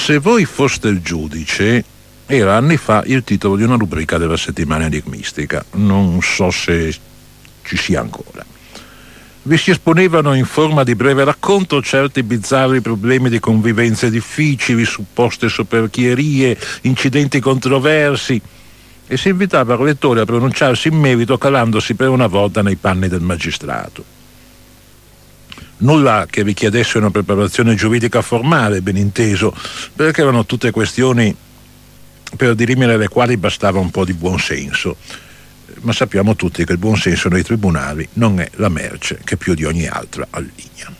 Se voi foste il giudice era anni fa il titolo di una rubrica della settimana enigmistica, non so se ci sia ancora. Vi si esponevano in forma di breve racconto certi bizzarri problemi di convivenze difficili, supposte soperchierie, incidenti controversi, e si invitava il lettore a pronunciarsi in merito calandosi per una volta nei panni del magistrato. Nulla che richiedesse una preparazione giuridica formale, ben inteso, perché erano tutte questioni per dirimere le quali bastava un po' di buonsenso. Ma sappiamo tutti che il buonsenso nei tribunali non è la merce che più di ogni altra alligna.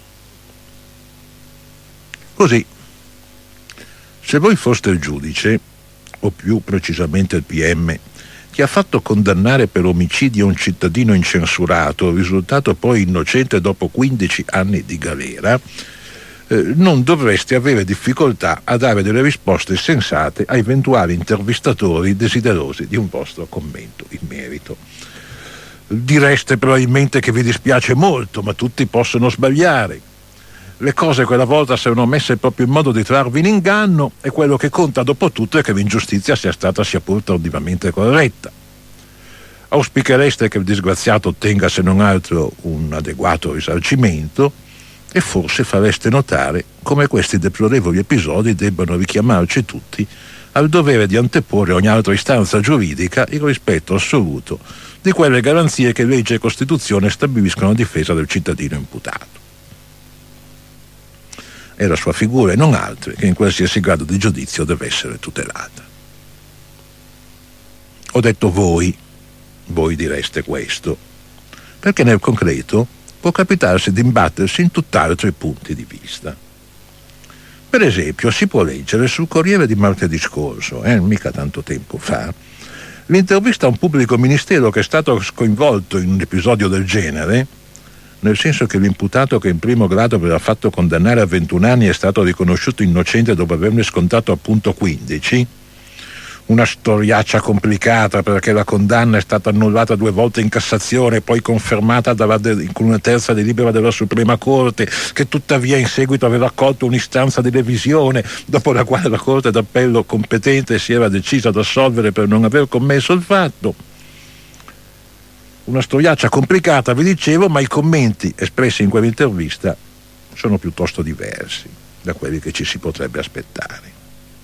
Così, se voi foste il giudice, o più precisamente il PM, che ha fatto condannare per omicidio un cittadino incensurato, risultato poi innocente dopo 15 anni di galera, non dovreste avere difficoltà a dare delle risposte sensate a eventuali intervistatori desiderosi di un vostro commento in merito. Direste probabilmente che vi dispiace molto, ma tutti possono sbagliare. Le cose quella volta sono messe proprio in modo di trarvi in inganno, e quello che conta dopo tutto è che l'ingiustizia sia stata sia pur tardivamente corretta. Auspichereste che il disgraziato ottenga se non altro un adeguato risarcimento, e forse fareste notare come questi deplorevoli episodi debbano richiamarci tutti al dovere di anteporre a ogni altra istanza giuridica il rispetto assoluto di quelle garanzie che legge e Costituzione stabiliscono a difesa del cittadino imputato. È la sua figura e non altre che in qualsiasi grado di giudizio deve essere tutelata. Ho detto voi direste questo, perché nel concreto può capitarsi di imbattersi in tutt'altri punti di vista. Per esempio, si può leggere sul Corriere di martedì scorso, mica tanto tempo fa, l'intervista a un pubblico ministero che è stato coinvolto in un episodio del genere, nel senso che l'imputato che in primo grado aveva fatto condannare a 21 anni è stato riconosciuto innocente dopo averne scontato appunto 15, una storiaccia complicata perché la condanna è stata annullata 2 volte in Cassazione e poi confermata con una terza delibera della Suprema Corte, che tuttavia in seguito aveva accolto un'istanza di revisione, dopo la quale la Corte d'Appello competente si era decisa ad assolvere per non aver commesso il fatto. Una storiaccia complicata, vi dicevo, ma i commenti espressi in quell'intervista sono piuttosto diversi da quelli che ci si potrebbe aspettare.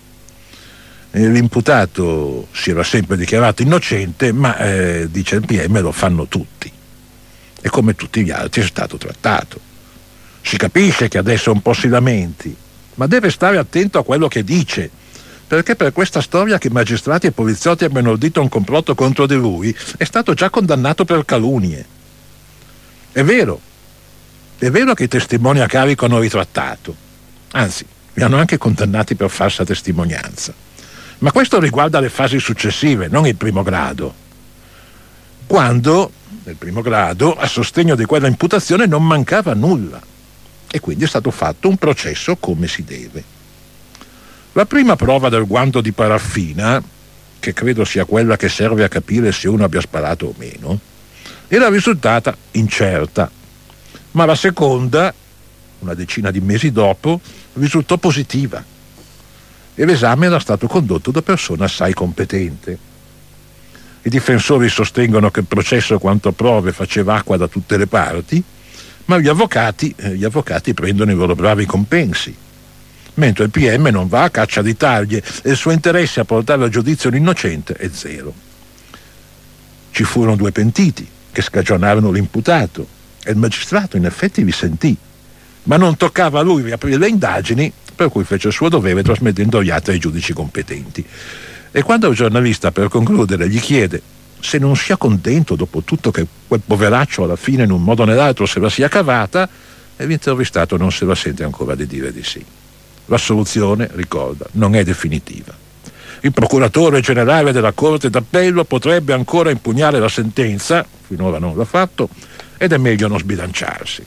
L'imputato si era sempre dichiarato innocente, ma dice il PM, lo fanno tutti, e come tutti gli altri è stato trattato. Si capisce che adesso un po' si lamenti, ma deve stare attento a quello che dice, perché per questa storia che magistrati e poliziotti abbiano ordito un complotto contro di lui è stato già condannato per calunnie. È vero che i testimoni a carico hanno ritrattato, anzi li hanno anche condannati per falsa testimonianza. Ma questo riguarda le fasi successive, non il primo grado. Quando, nel primo grado, a sostegno di quella imputazione non mancava nulla, e quindi è stato fatto un processo come si deve. La prima prova del guanto di paraffina, che credo sia quella che serve a capire se uno abbia sparato o meno, era risultata incerta, ma la seconda, una decina di mesi dopo, risultò positiva. E l'esame era stato condotto da persona assai competente. I difensori sostengono che il processo quanto a prove faceva acqua da tutte le parti, ma gli avvocati prendono i loro bravi compensi, mentre il PM non va a caccia di taglie e il suo interesse a portare a giudizio l'innocente è zero. Ci furono 2 pentiti che scagionarono l'imputato e il magistrato in effetti li sentì, ma non toccava a lui riaprire le indagini, per cui fece il suo dovere trasmettendo gli atti ai giudici competenti. E quando il giornalista, per concludere, gli chiede se non sia contento dopo tutto che quel poveraccio alla fine in un modo o nell'altro se la sia cavata, e l'intervistato non se la sente ancora di dire di sì. La soluzione, ricorda, non è definitiva. Il procuratore generale della Corte d'Appello potrebbe ancora impugnare la sentenza, finora non l'ha fatto, ed è meglio non sbilanciarsi.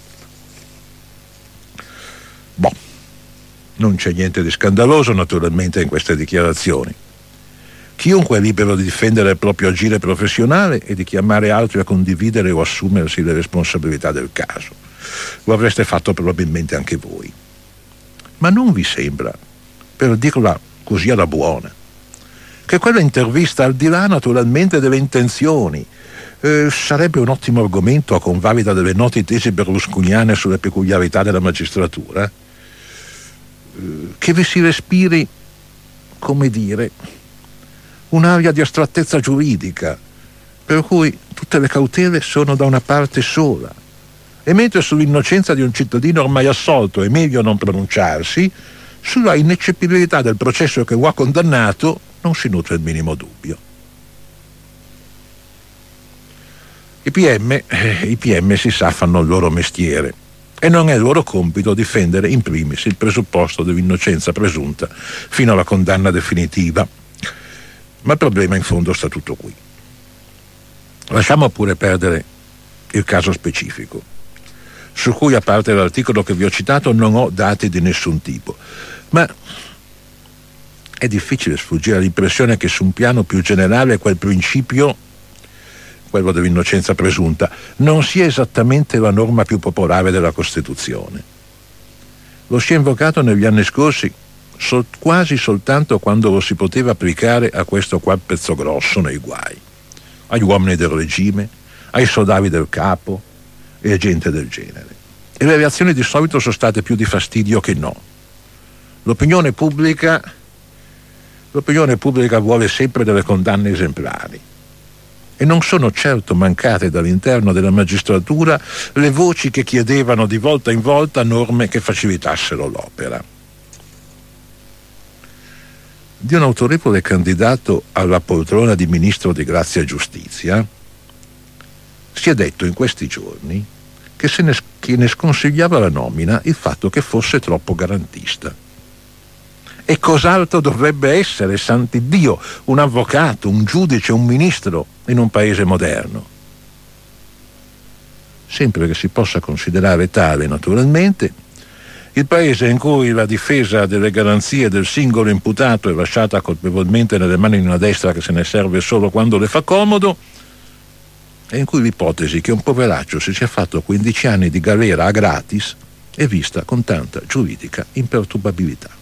Non c'è niente di scandaloso naturalmente in queste dichiarazioni. Chiunque è libero di difendere il proprio agire professionale e di chiamare altri a condividere o assumersi le responsabilità del caso. Lo avreste fatto probabilmente anche voi. Ma non vi sembra per dirla così alla buona, che quella intervista, al di là naturalmente delle intenzioni, sarebbe un ottimo argomento a convalida delle noti tesi berlusconiane sulle peculiarità della magistratura, che vi si respiri, come dire, un'aria di astrattezza giuridica, per cui tutte le cautele sono da una parte sola, e mentre sull'innocenza di un cittadino ormai assolto è meglio non pronunciarsi, sulla ineccepibilità del processo che lo ha condannato non si nutre il minimo dubbio. I PM si sa fanno il loro mestiere e non è loro compito difendere in primis il presupposto dell'innocenza presunta fino alla condanna definitiva. Ma il problema in fondo sta tutto qui. Lasciamo pure perdere il caso specifico, su cui, a parte l'articolo che vi ho citato, non ho dati di nessun tipo, ma è difficile sfuggire all'impressione che su un piano più generale quel principio, quello dell'innocenza presunta, non sia esattamente la norma più popolare della Costituzione. Lo si è invocato negli anni scorsi quasi soltanto quando lo si poteva applicare a questo qua pezzo grosso nei guai, agli uomini del regime, ai soldati del capo e a gente del genere. E le reazioni di solito sono state più di fastidio che no. L'opinione pubblica vuole sempre delle condanne esemplari. E non sono certo mancate dall'interno della magistratura le voci che chiedevano di volta in volta norme che facilitassero l'opera. Di un autorevole candidato alla poltrona di ministro di Grazia e Giustizia si è detto in questi giorni che ne sconsigliava la nomina il fatto che fosse troppo garantista. E cos'altro dovrebbe essere, sant'Iddio, un avvocato, un giudice, un ministro in un paese moderno? Sempre che si possa considerare tale, naturalmente, il paese in cui la difesa delle garanzie del singolo imputato è lasciata colpevolmente nelle mani di una destra che se ne serve solo quando le fa comodo, e in cui l'ipotesi che un poveraccio si sia fatto 15 anni di galera a gratis è vista con tanta giuridica imperturbabilità.